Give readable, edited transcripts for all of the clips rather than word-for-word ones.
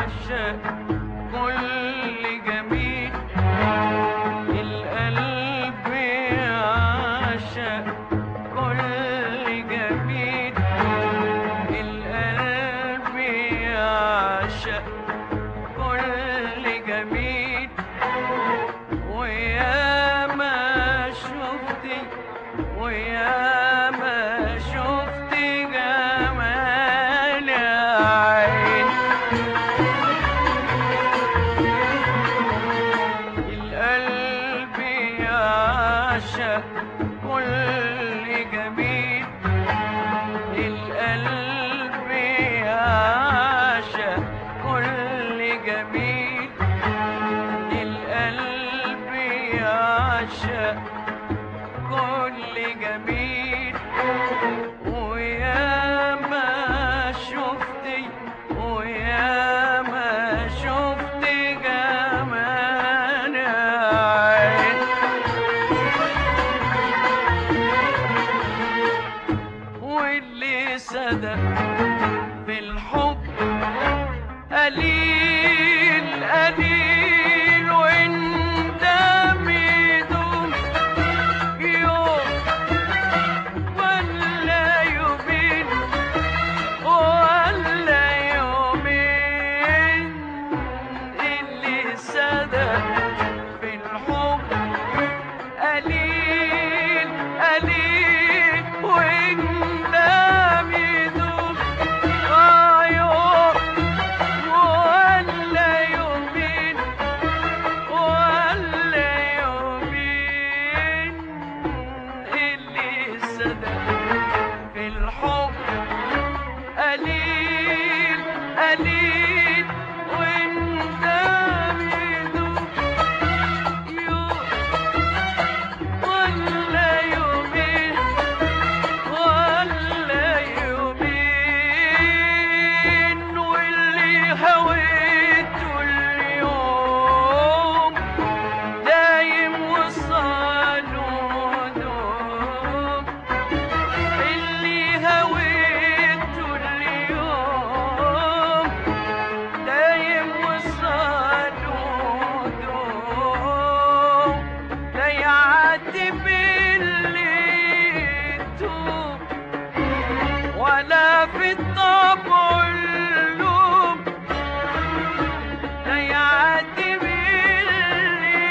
يعشق كل جميل، القلب يعشق كل جميل، القلب يعشق كل جميل. ويا ما شفتي ويا ما شفتي جمال عين، القلب يعشق كل جميل، القلب يعشق كل جميل، القلب يعشق كل جميل. ويا ما شفتي ويا ما شفتي جمال عين، واللي صدق في الحب قليل قليل، وانت بيدوم يوم ولا يومين ولا يومين. اللي صدق في الحب قليل قليل، وانت بيدوم يوم ولا يومين ولا يومين. اللي صدق في الحب قليل قليل، وانت بيدوم يوم ولا يومين ولا يومين. واللي هويته اليوم دايم وصاله دوم، اللي هويته اليوم دايم وصاله دوم. لا يعدي باللي يتوب ولا في الطبع اللوم، لا يعدي باللي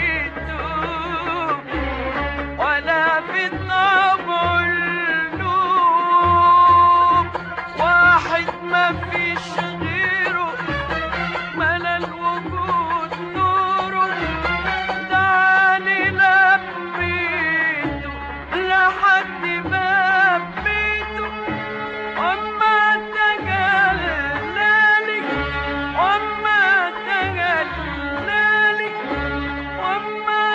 يتوب ولا في الطبع اللوم. واحد ما فيش غيره ملا الوجود نوره، دعاني لبيته لحد باب بيته، وما تجلالي وما تجلالي وما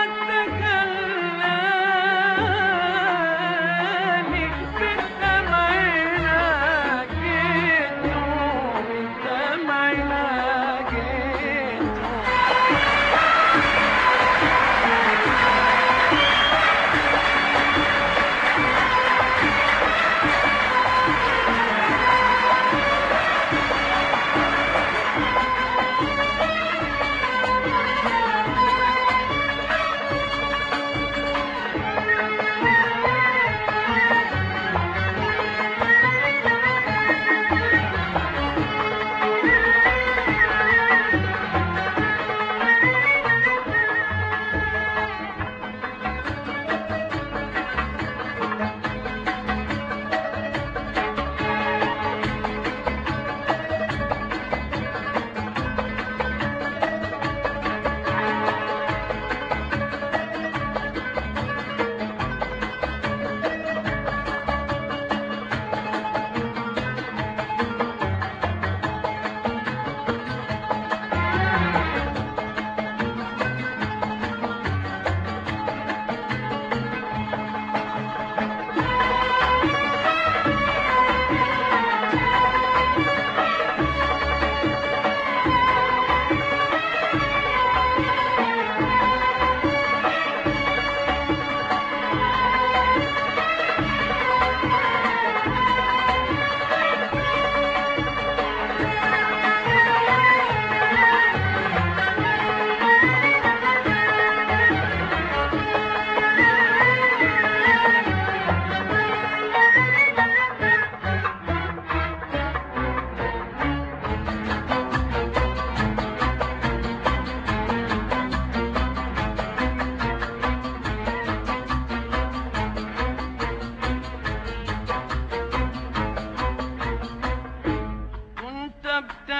تجلالي، بدمعنا جيته انت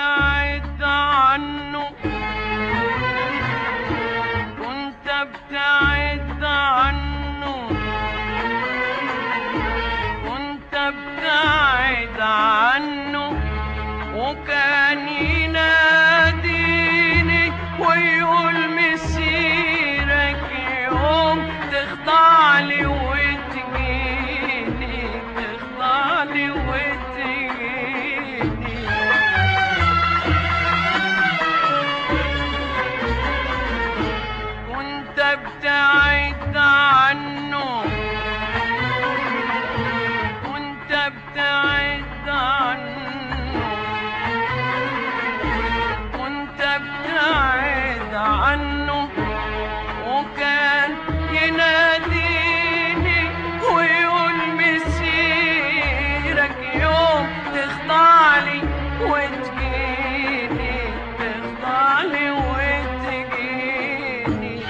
ابتعد عنه كنت ابتعد عنه كنت ابتعد عنه وكان يناديني ويقول مسيرك يوم تخضع لي وتجيني تخضع لي وتجيني كنت ابتعد عنه كنت ابتعد عنه كنت ابتعد عنه وكان يناديني ويقول مسيرك يوم تخضع لي وتجيني تخضع لي وتجيني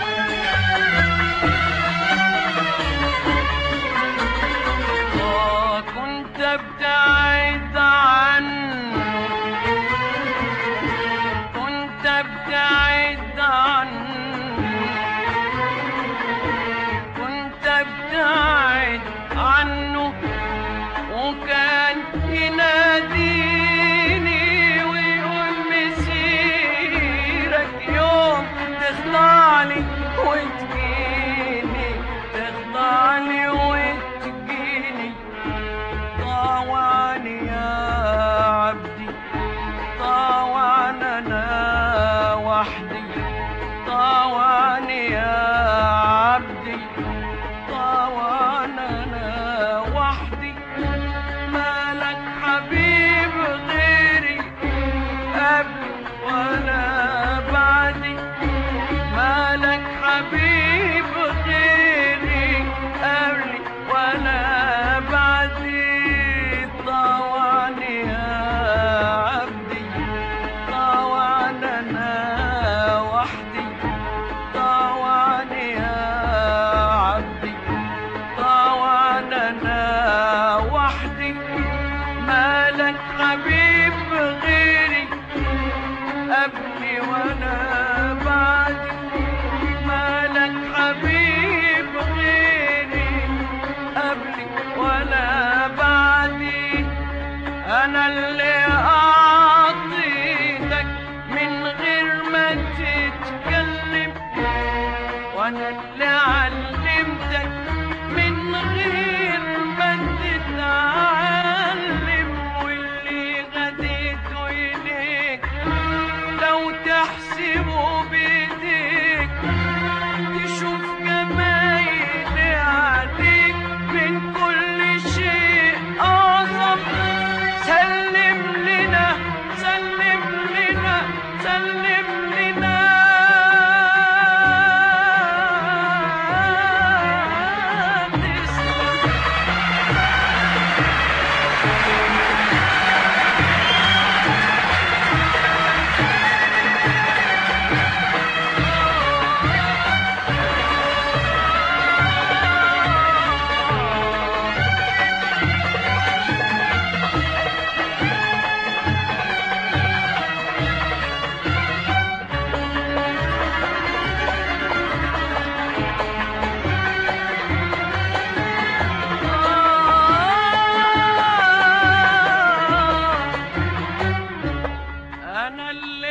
كنت ابتعد عنه كنت ابتعد عنه كنت ابتعد عنه وكان يناديني ويقول مسيرك يوم تخضع لي وتجيني تخضع لي وتجيني طاوعني يا عبدي طاوعني انا وحدي طاوعني يا عبدي طاوعني انا وحدي مالك حبيب غيري قبلي ولا بعدي مالك حبيب غيري قبلي ولا بعدي طاوعني يا عبدي طاوعني انا وحدي طاوعني يا عبدي طاوعني انا وحدي مالك حبيب غيري قبلي ولا بعدي مالك حبيب غيري قبلي ولا بعدي انا اللي اعطيتك من غير ما تتكلم وانا اللي علمتك من غير ما تتعلم واللي غديته اليك لو تحسبه بايديك تشوف جمايلي عليك من كل شيء اعظم سلم لنا سلم لنا سلم لنا أنا اللي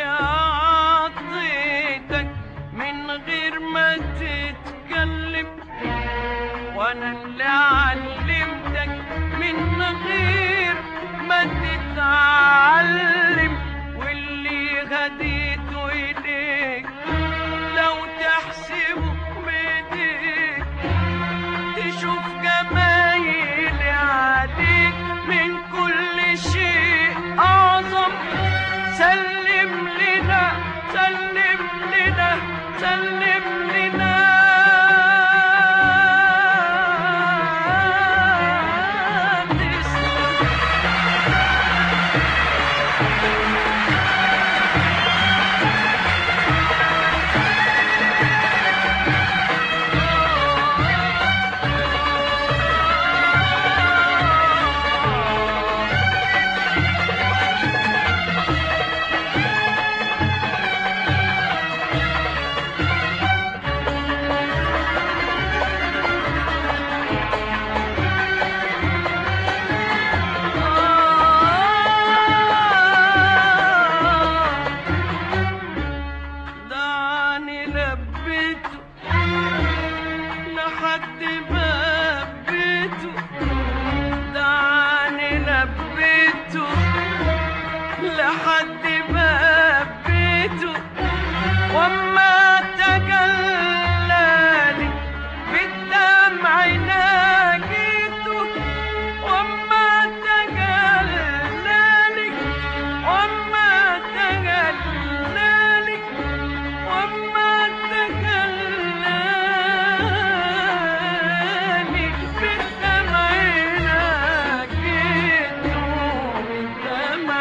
أعطيتك من غير ما تتكلم وأنا اللي علمتك من غير ما تتعلم واللي هديته إليك لو تحسبه بإيديك تشوف جمايلي عليك من كل شيء أعظم سلم لنا سلم لنا سلم لنا جيته وما تجلالي بالدمع ناجيته وما تجلالي وما تجلالي وما تجلالي بالدمع ناجيته بالدمع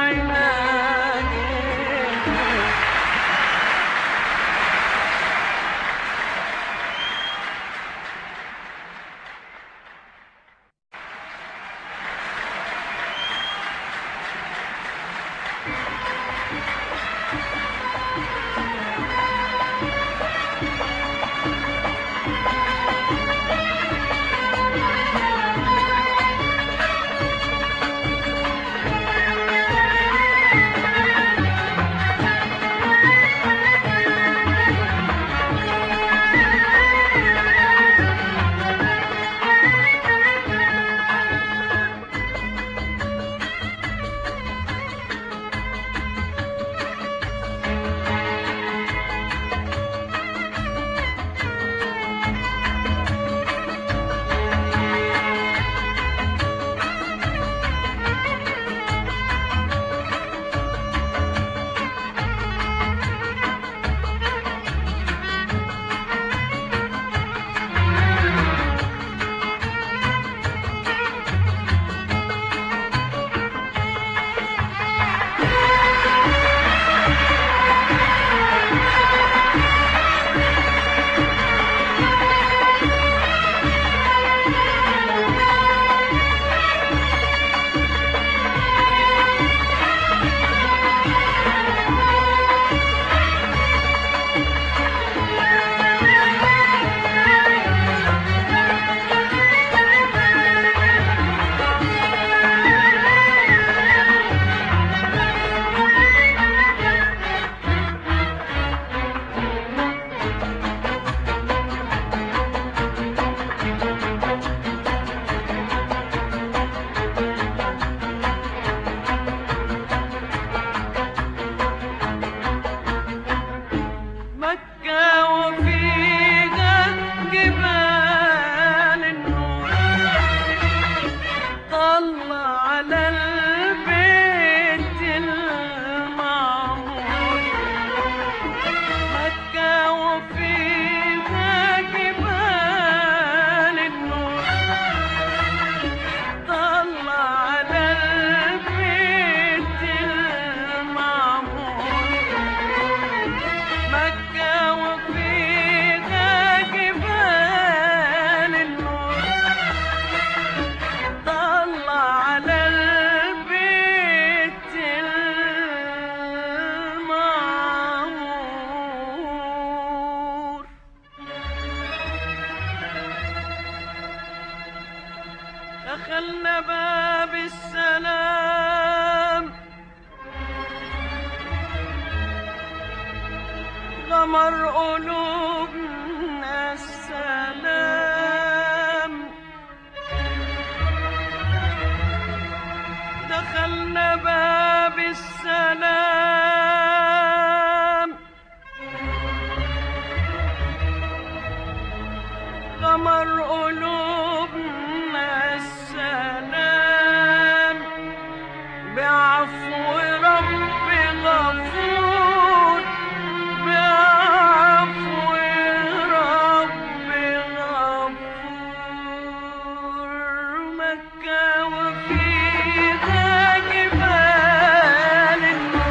دخلنا باب السلام غمر قلوبنا السلام دخلنا باب السلام غمر قلوبنا السلام بعفو رب غفور بعفو رب غفور مكة وفيها جبال النور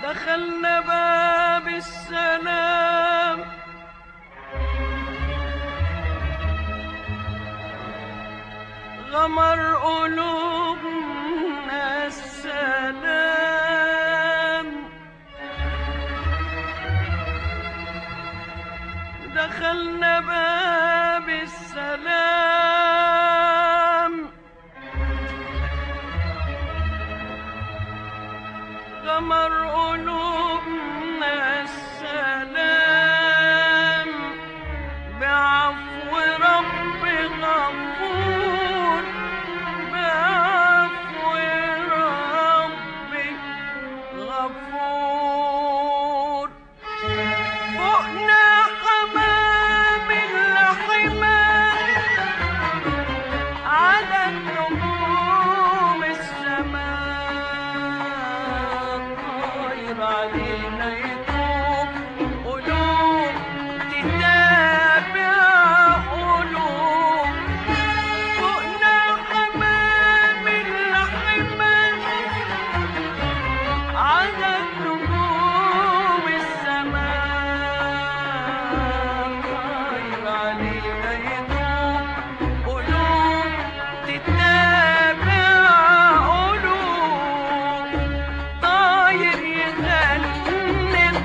دخلنا باب السلام غمر قلوبنا السلام دخلنا باب السلام غمر قلوبنا السلام بعفو رب غفور بعفو رب غفور فوقنا حمام الحمى على النجوم السماء طاير علينا يطوف قلوب تتابع قلوب فوقنا حمام الحمى على النجوم السماء طاير علينا يطوف قلوب تتابع قلوب طاير يغني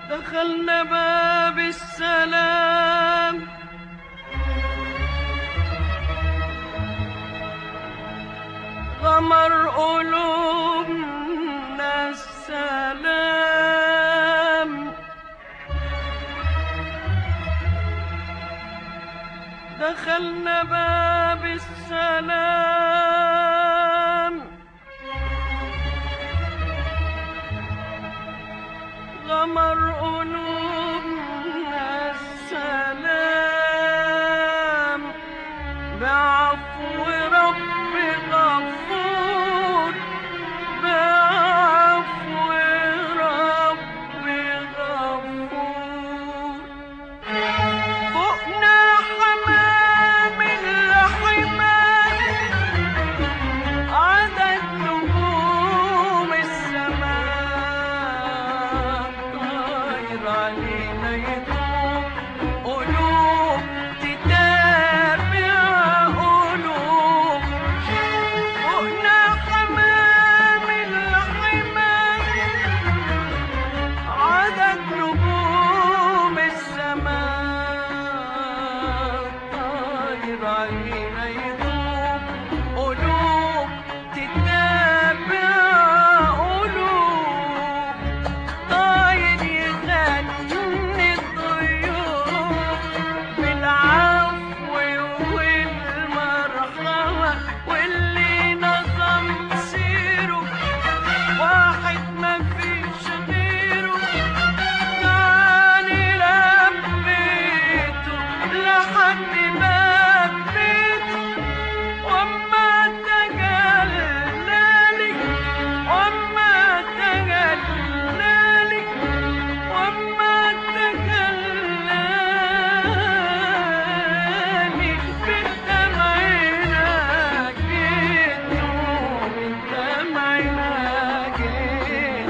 دخلنا باب السلام غمر قلوبنا السلام دخلنا باب السلام غمر قلوبنا السلام بعفو رب غفور بعفو رب غفور فوقنا حمام الحمام عدد نجوم السماء طاير علينا يطوف قلوب تتابع قلوب فوقنا حمام الحمام عدد نجوم السماء طاير علينا يطوف قلوب تتابع قلوب طاير يغني الضيوف بالعفو والمرحمة واللي نظم سيره واحد ما فيش غيره يعني لبيته لحد باب بيته وما تجلالي وما تجلالي وما تجلالي بالدمع ناجيته بالدمع ناجيته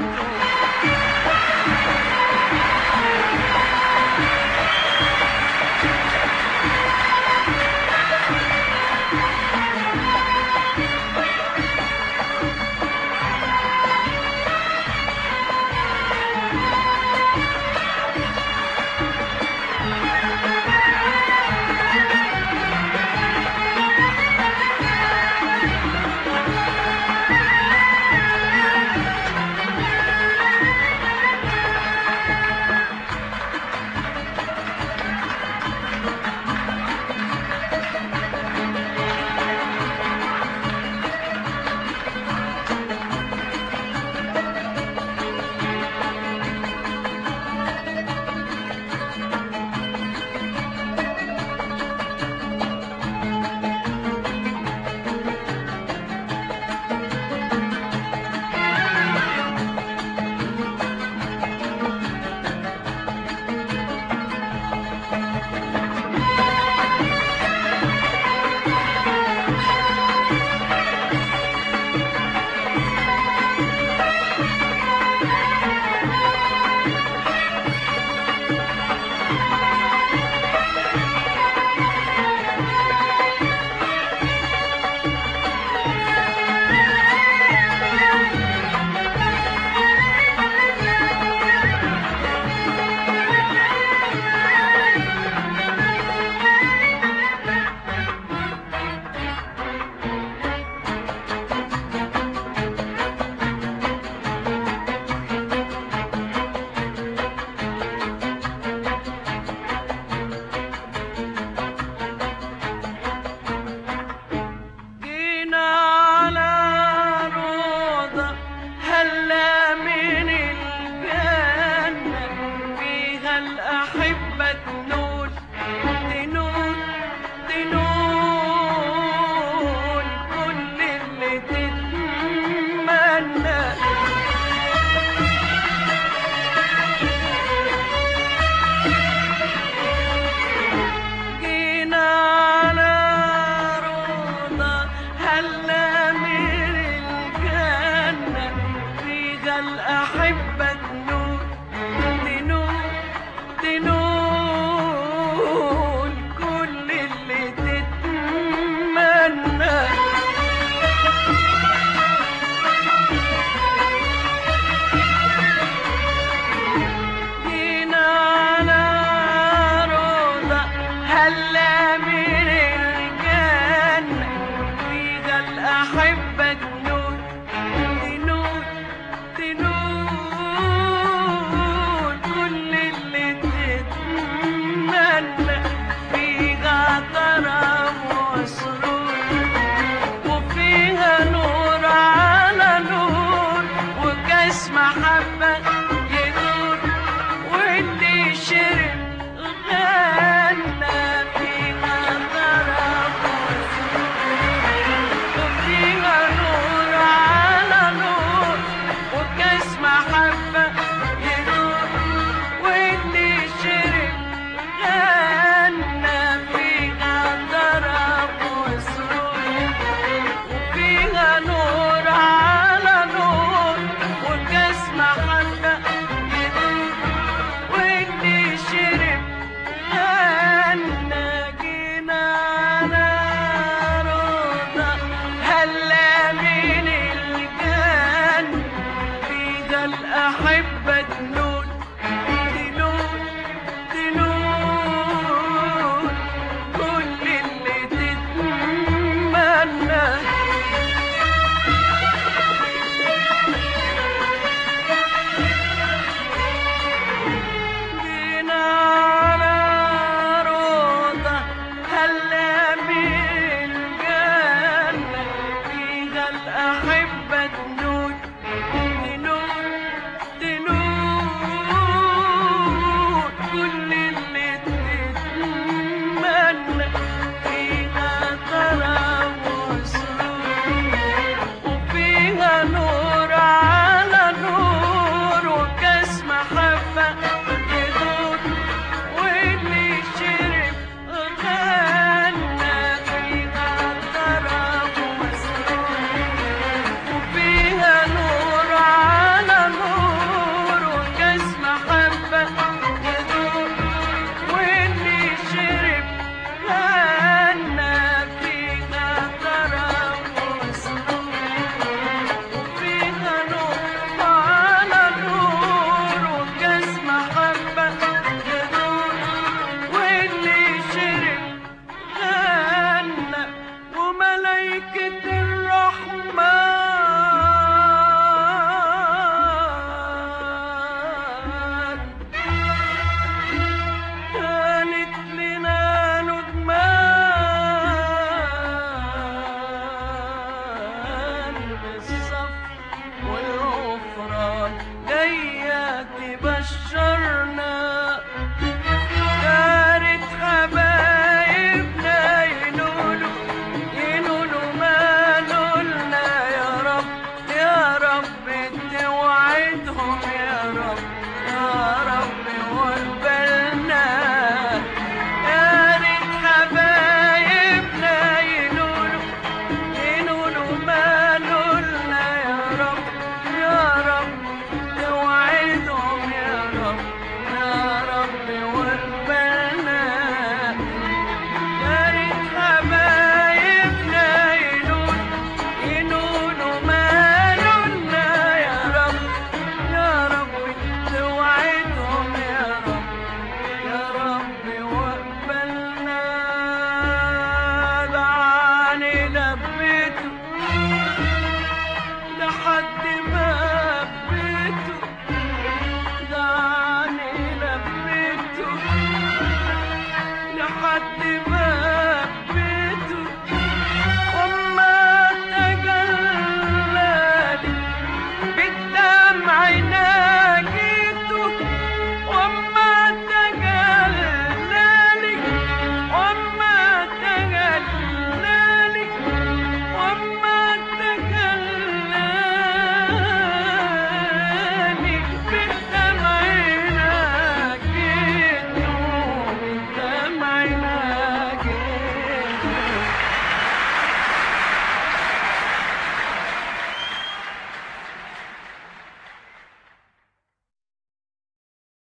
جينا على روضة هلا من الجنة فيها الأحبة